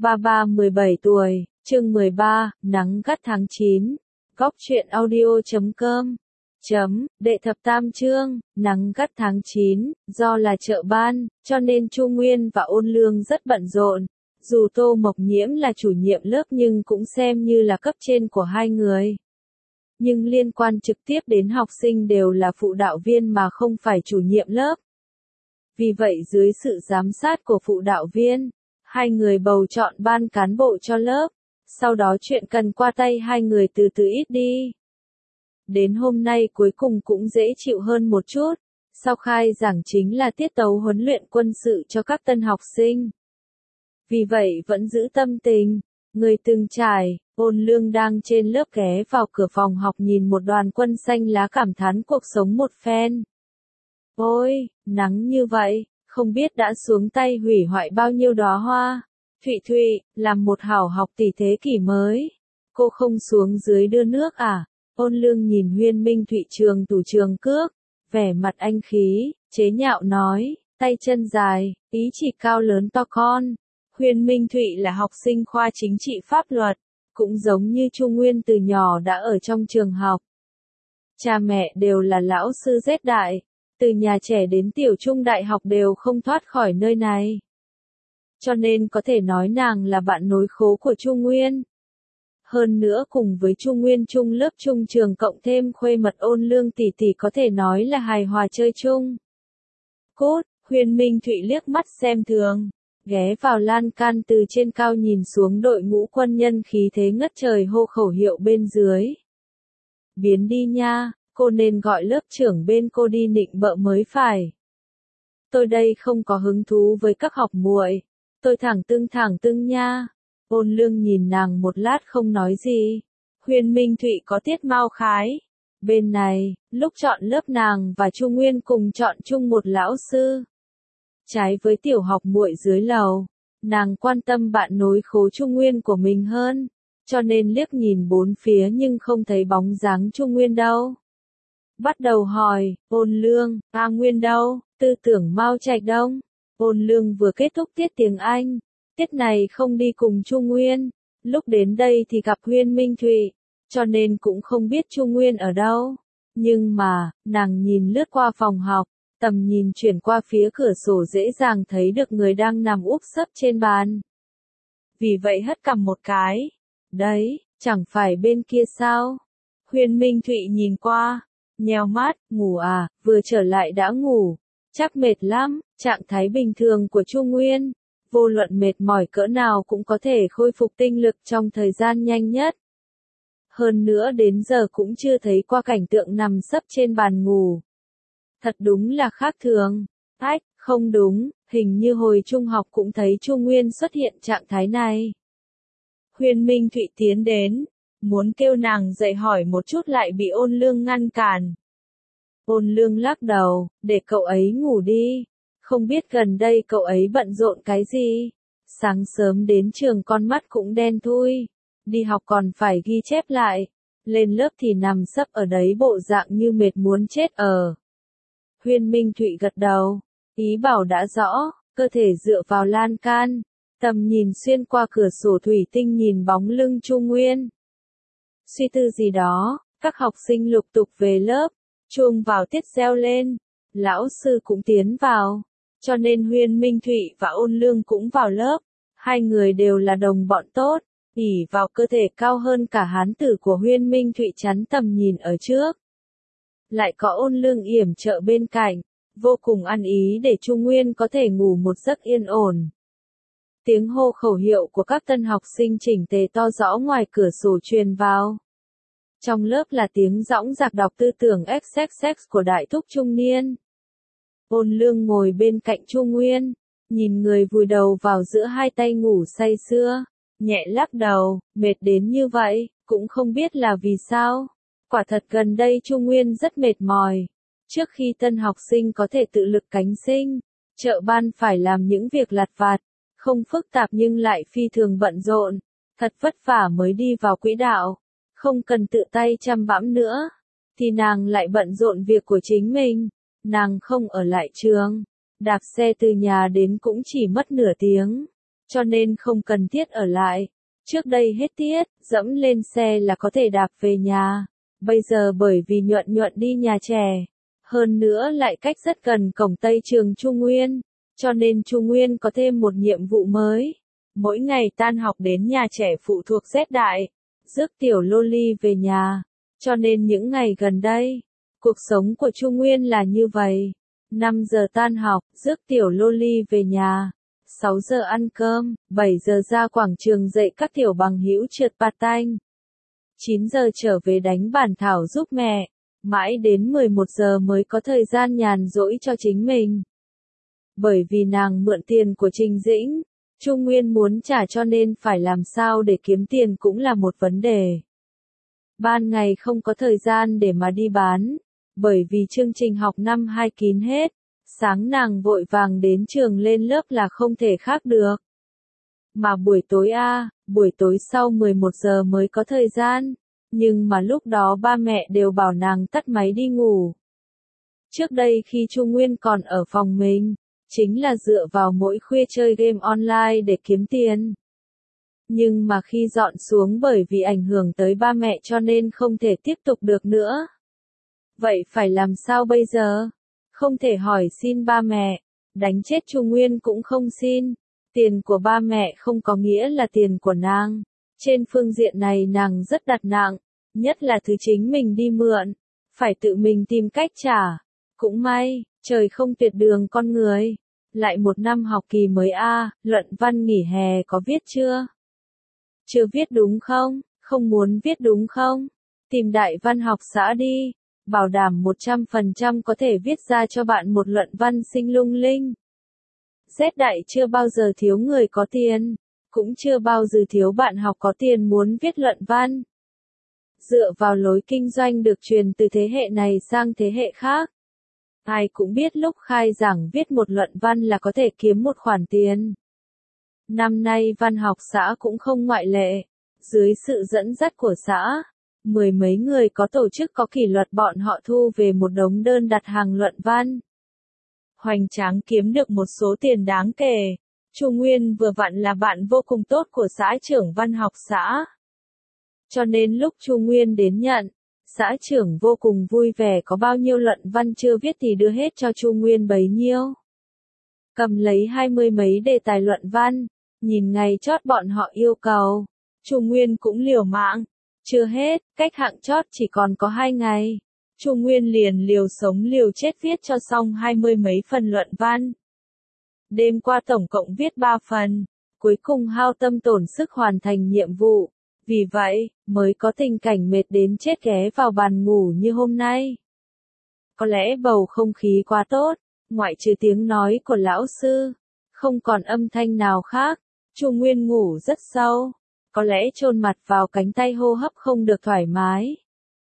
Ba ba 17 tuổi, chương 13, nắng gắt tháng 9. Góc truyện audio.com. Đệ thập tam chương, nắng gắt tháng 9, do là trợ ban, cho nên Chu Nguyên và Ôn Lương rất bận rộn. Dù Tô Mộc Nhiễm là chủ nhiệm lớp nhưng cũng xem như là cấp trên của hai người. Nhưng liên quan trực tiếp đến học sinh đều là phụ đạo viên mà không phải chủ nhiệm lớp. Vì vậy dưới sự giám sát của phụ đạo viên, hai người bầu chọn ban cán bộ cho lớp, sau đó chuyện cần qua tay hai người từ từ ít đi. Đến hôm nay cuối cùng cũng dễ chịu hơn một chút, sau khai giảng chính là tiết tấu huấn luyện quân sự cho các tân học sinh. Vì vậy vẫn giữ tâm tình, người từng trải, Ôn Lương đang trên lớp ghé vào cửa phòng học nhìn một đoàn quân xanh lá cảm thán cuộc sống một phen. Ôi, nắng như vậy, không biết đã xuống tay hủy hoại bao nhiêu đóa hoa. Thụy Thụy, làm một hảo học tỷ thế kỷ mới. Cô không xuống dưới đưa nước à? Ôn Lương nhìn Huyên Minh Thụy trường tủ trường cước, vẻ mặt anh khí, chế nhạo nói, tay chân dài, ý chỉ cao lớn to con. Huyên Minh Thụy là học sinh khoa chính trị pháp luật, cũng giống như Chu Nguyên từ nhỏ đã ở trong trường học. Cha mẹ đều là lão sư rét đại, từ nhà trẻ đến tiểu trung đại học đều không thoát khỏi nơi này. Cho nên có thể nói nàng là bạn nối khố của Chu Nguyên. Hơn nữa cùng với Chu Nguyên chung lớp chung trường cộng thêm khuê mật Ôn Lương tỷ tỷ có thể nói là hài hòa chơi chung. Cốt, Huyên Minh Thụy liếc mắt xem thường, ghé vào lan can từ trên cao nhìn xuống đội ngũ quân nhân khí thế ngất trời hô khẩu hiệu bên dưới. Biến đi nha, cô nên gọi lớp trưởng bên cô đi nịnh bợ mới phải. Tôi đây không có hứng thú với các học muội. Tôi thẳng tưng nha. Ôn Lương nhìn nàng một lát không nói gì. Huyên Minh Thụy có tiết mau khái. Bên này, lúc chọn lớp nàng và Chu Nguyên cùng chọn chung một lão sư. Trái với tiểu học muội dưới lầu, nàng quan tâm bạn nối khố Chu Nguyên của mình hơn, cho nên liếc nhìn bốn phía nhưng không thấy bóng dáng Chu Nguyên đâu. Bắt đầu hỏi, Ôn Lương, A Nguyên đâu, tư tưởng Mao Trạch Đông. Ôn Lương vừa kết thúc tiết tiếng Anh, tiết này không đi cùng Chu Nguyên, lúc đến đây thì gặp Huyên Minh Thụy, cho nên cũng không biết Chu Nguyên ở đâu. Nhưng mà, nàng nhìn lướt qua phòng học, tầm nhìn chuyển qua phía cửa sổ dễ dàng thấy được người đang nằm úp sấp trên bàn. Vì vậy hất cằm một cái. Đấy, chẳng phải bên kia sao? Huyên Minh Thụy nhìn qua, nheo mắt, ngủ à, vừa trở lại đã ngủ. Chắc mệt lắm, trạng thái bình thường của Chu Nguyên. Vô luận mệt mỏi cỡ nào cũng có thể khôi phục tinh lực trong thời gian nhanh nhất. Hơn nữa đến giờ cũng chưa thấy qua cảnh tượng nằm sấp trên bàn ngủ. Thật đúng là khác thường. Ách, không đúng, hình như hồi trung học cũng thấy Chu Nguyên xuất hiện trạng thái này. Huyên Minh Thụy tiến đến, muốn kêu nàng dậy hỏi một chút lại bị Ôn Lương ngăn cản. Ôn Lương lắc đầu, để cậu ấy ngủ đi. Không biết gần đây cậu ấy bận rộn cái gì. Sáng sớm đến trường con mắt cũng đen thui. Đi học còn phải ghi chép lại. Lên lớp thì nằm sấp ở đấy bộ dạng như mệt muốn chết ở. Huyên Minh Thụy gật đầu. Ý bảo đã rõ, cơ thể dựa vào lan can. Tầm nhìn xuyên qua cửa sổ thủy tinh nhìn bóng lưng Chu Nguyên. Suy tư gì đó, các học sinh lục tục về lớp. Chuông vào tiết reo lên, lão sư cũng tiến vào, cho nên Huyên Minh Thụy và Ôn Lương cũng vào lớp, hai người đều là đồng bọn tốt, ỷ vào cơ thể cao hơn cả hán tử của Huyên Minh Thụy chắn tầm nhìn ở trước. Lại có Ôn Lương yểm trợ bên cạnh, vô cùng ăn ý để Chu Nguyên có thể ngủ một giấc yên ổn. Tiếng hô khẩu hiệu của các tân học sinh chỉnh tề to rõ ngoài cửa sổ truyền vào. Trong lớp là tiếng dõng dạc đọc tư tưởng XXX của đại thúc trung niên. Ôn Lương ngồi bên cạnh Chu Nguyên, nhìn người vùi đầu vào giữa hai tay ngủ say sưa, nhẹ lắc đầu, mệt đến như vậy, cũng không biết là vì sao. Quả thật gần đây Chu Nguyên rất mệt mỏi. Trước khi tân học sinh có thể tự lực cánh sinh, trợ ban phải làm những việc lặt vặt, không phức tạp nhưng lại phi thường bận rộn, thật vất vả mới đi vào quỹ đạo. Không cần tự tay chăm bẵm nữa, thì nàng lại bận rộn việc của chính mình. Nàng không ở lại trường, đạp xe từ nhà đến cũng chỉ mất nửa tiếng. cho nên không cần thiết ở lại. Trước đây hết tiết, dẫm lên xe là có thể đạp về nhà. Bây giờ bởi vì Nhuận Nhuận đi nhà trẻ, hơn nữa lại cách rất gần cổng Tây trường Chu Nguyên, cho nên Chu Nguyên có thêm một nhiệm vụ mới. Mỗi ngày tan học đến nhà trẻ phụ thuộc Z Đại, rước tiểu Loli về nhà. Cho nên những ngày gần đây, cuộc sống của Chu Nguyên là như vậy. 5 giờ tan học, rước tiểu Loli về nhà. 6 giờ ăn cơm, 7 giờ ra quảng trường dạy các tiểu bằng hữu trượt patin. 9 giờ trở về đánh bản thảo giúp mẹ. Mãi đến 11 giờ mới có thời gian nhàn rỗi cho chính mình. Bởi vì nàng mượn tiền của Trình Dĩnh, Chu Nguyên muốn trả cho nên phải làm sao để kiếm tiền cũng là một vấn đề. Ban ngày không có thời gian để mà đi bán, bởi vì chương trình học năm 2 kín hết. Sáng nàng vội vàng đến trường lên lớp là không thể khác được. Mà buổi tối sau 11 giờ mới có thời gian, nhưng mà lúc đó ba mẹ đều bảo nàng tắt máy đi ngủ. Trước đây khi Chu Nguyên còn ở phòng mình, chính là dựa vào mỗi khuya chơi game online để kiếm tiền. Nhưng mà khi dọn xuống bởi vì ảnh hưởng tới ba mẹ cho nên không thể tiếp tục được nữa. Vậy phải làm sao bây giờ? Không thể hỏi xin ba mẹ, đánh chết Chu Nguyên cũng không xin. Tiền của ba mẹ không có nghĩa là tiền của nàng. Trên phương diện này nàng rất đặt nặng, nhất là thứ chính mình đi mượn, phải tự mình tìm cách trả. Cũng may, trời không tuyệt đường con người. Lại một năm học kỳ mới luận văn nghỉ hè có viết chưa? Chưa viết đúng không? Không muốn viết đúng không? Tìm đại văn học xã đi. Bảo đảm 100% có thể viết ra cho bạn một luận văn xinh lung linh. Z Đại chưa bao giờ thiếu người có tiền, cũng chưa bao giờ thiếu bạn học có tiền muốn viết luận văn. Dựa vào lối kinh doanh được truyền từ thế hệ này sang thế hệ khác. Ai cũng biết lúc khai giảng viết một luận văn là có thể kiếm một khoản tiền. Năm nay văn học xã cũng không ngoại lệ. Dưới sự dẫn dắt của xã, 10 mấy người có tổ chức có kỷ luật bọn họ thu về một đống đơn đặt hàng luận văn. Hoành tráng kiếm được một số tiền đáng kể. Chu Nguyên vừa vặn là bạn vô cùng tốt của xã trưởng văn học xã. Cho nên lúc Chu Nguyên đến nhận, xã trưởng vô cùng vui vẻ, có bao nhiêu luận văn chưa viết thì đưa hết cho Chu Nguyên bấy nhiêu. Cầm lấy 20 mấy đề tài luận văn, nhìn ngày chót bọn họ yêu cầu, Chu Nguyên cũng liều mạng. Chưa hết, cách hạng chót chỉ còn có 2 ngày. Chu Nguyên liền liều sống liều chết viết cho xong 20 mấy phần luận văn. Đêm qua tổng cộng viết 3 phần, cuối cùng hao tâm tổn sức hoàn thành nhiệm vụ. Vì vậy, mới có tình cảnh mệt đến chết ghé vào bàn ngủ như hôm nay. Có lẽ bầu không khí quá tốt, ngoại trừ tiếng nói của lão sư, không còn âm thanh nào khác. Chu Nguyên ngủ rất sâu, có lẽ chôn mặt vào cánh tay hô hấp không được thoải mái.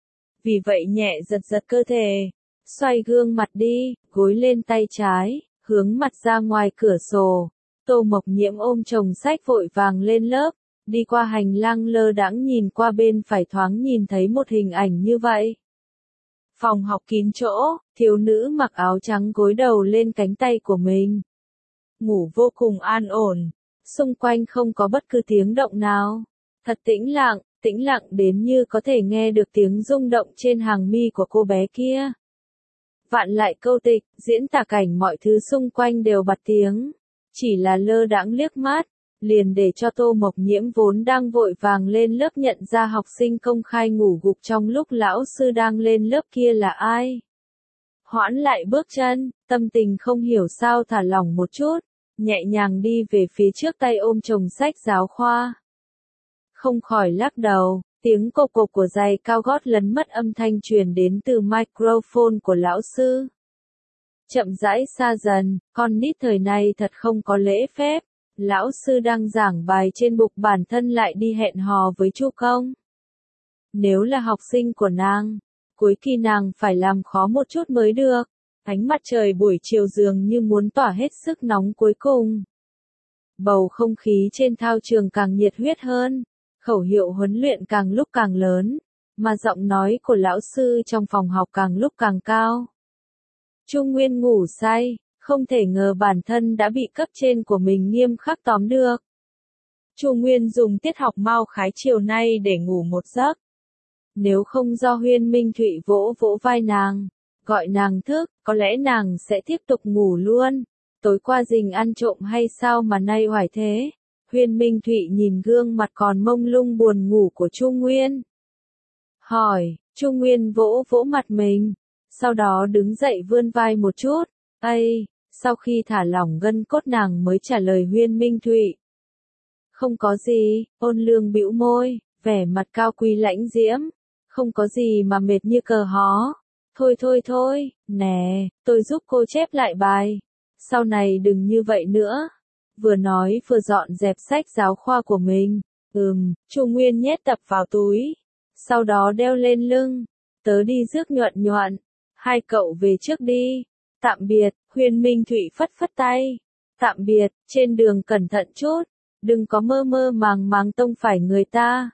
Vì vậy nhẹ giật giật cơ thể, xoay gương mặt đi, gối lên tay trái, hướng mặt ra ngoài cửa sổ. Tô Mộc Nhiễm ôm chồng sách vội vàng lên lớp, đi qua hành lang lơ đãng nhìn qua bên phải thoáng nhìn thấy một hình ảnh như vậy. Phòng học kín chỗ, thiếu nữ mặc áo trắng gối đầu lên cánh tay của mình. Ngủ vô cùng an ổn, xung quanh không có bất cứ tiếng động nào. Thật tĩnh lặng đến như có thể nghe được tiếng rung động trên hàng mi của cô bé kia. Vạn lại câu tịch, diễn tả cảnh mọi thứ xung quanh đều bật tiếng. Chỉ là lơ đãng liếc mắt, liền để cho Tô Mộc Nhiễm vốn đang vội vàng lên lớp nhận ra học sinh công khai ngủ gục trong lúc lão sư đang lên lớp kia là ai. Hoãn lại bước chân, tâm tình không hiểu sao thả lỏng một chút, nhẹ nhàng đi về phía trước tay ôm chồng sách giáo khoa. Không khỏi lắc đầu, tiếng cộp cộp của giày cao gót lấn mất âm thanh truyền đến từ microphone của lão sư. Chậm rãi xa dần, con nít thời này thật không có lễ phép. Lão sư đang giảng bài trên bục bản thân lại đi hẹn hò với Chu Công. Nếu là học sinh của nàng, cuối kỳ nàng phải làm khó một chút mới được. Ánh mặt trời buổi chiều dường như muốn tỏa hết sức nóng cuối cùng. Bầu không khí trên thao trường càng nhiệt huyết hơn, khẩu hiệu huấn luyện càng lúc càng lớn, mà giọng nói của lão sư trong phòng học càng lúc càng cao. Chu Nguyên ngủ say, không thể ngờ bản thân đã bị cấp trên của mình nghiêm khắc tóm được. Chu Nguyên dùng tiết học mao khái chiều nay để ngủ một giấc. Nếu không do Huyên Minh Thụy vỗ vỗ vai nàng, gọi nàng thức, có lẽ nàng sẽ tiếp tục ngủ luôn. Tối qua Dình ăn trộm hay sao mà nay oải thế? Huyên Minh Thụy nhìn gương mặt còn mông lung buồn ngủ của Chu Nguyên. Hỏi, Chu Nguyên vỗ vỗ mặt mình, sau đó đứng dậy vươn vai một chút. Ây, sau khi thả lỏng gân cốt nàng mới trả lời Huyên Minh Thụy. Không có gì, Ôn Lương bĩu môi, vẻ mặt cao quý lãnh diễm. Không có gì mà mệt như cờ hó. Thôi, nè, tôi giúp cô chép lại bài. Sau này đừng như vậy nữa. Vừa nói vừa dọn dẹp sách giáo khoa của mình. Chu Nguyên nhét tập vào túi. Sau đó đeo lên lưng. Tớ đi rước Nhuận Nhuận. Hai cậu về trước đi. Tạm biệt, Huyên Minh Thụy phất phất tay. Tạm biệt, trên đường cẩn thận chút. Đừng có mơ mơ màng tông phải người ta.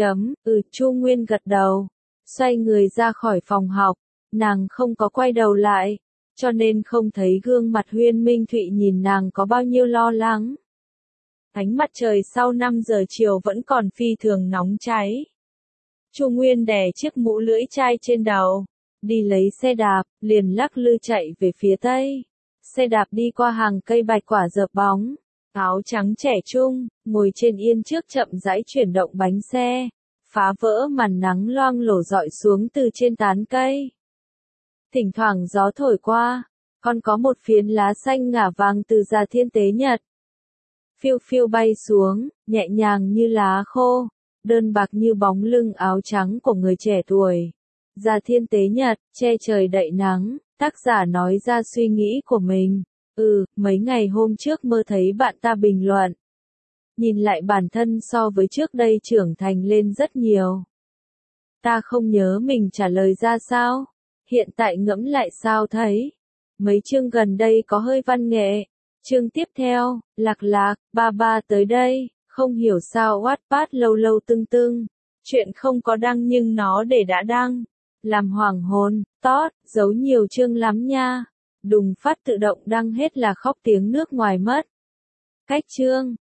Chu Nguyên gật đầu. Xoay người ra khỏi phòng học. Nàng không có quay đầu lại. Cho nên không thấy gương mặt Huyên Minh Thụy nhìn nàng có bao nhiêu lo lắng. Ánh mặt trời sau 5 giờ chiều vẫn còn phi thường nóng cháy. Chu Nguyên đè chiếc mũ lưỡi chai trên đầu. Đi lấy xe đạp, liền lắc lư chạy về phía tây. Xe đạp đi qua hàng cây bạch quả dợp bóng. Áo trắng trẻ trung, ngồi trên yên trước chậm rãi chuyển động bánh xe. Phá vỡ màn nắng loang lổ rọi xuống từ trên tán cây. Thỉnh thoảng gió thổi qua, còn có một phiến lá xanh ngả vàng từ Già Thiên Tế Nhật. Phiêu phiêu bay xuống, nhẹ nhàng như lá khô, đơn bạc như bóng lưng áo trắng của người trẻ tuổi. Già Thiên Tế Nhật, che trời đậy nắng, tác giả nói ra suy nghĩ của mình. Mấy ngày hôm trước mơ thấy bạn ta bình luận. Nhìn lại bản thân so với trước đây trưởng thành lên rất nhiều. Ta không nhớ mình trả lời ra sao. Hiện tại ngẫm lại sao thấy. Mấy chương gần đây có hơi văn nghệ. Chương tiếp theo, Lạc Lạc, ba tới đây, không hiểu sao Wattpad lâu lâu tưng. Chuyện không có đăng nhưng nó để đã đăng. Làm hoàng hôn, giấu nhiều chương lắm nha. Đùng phát tự động đăng hết là khóc tiếng nước ngoài mất. Cách chương.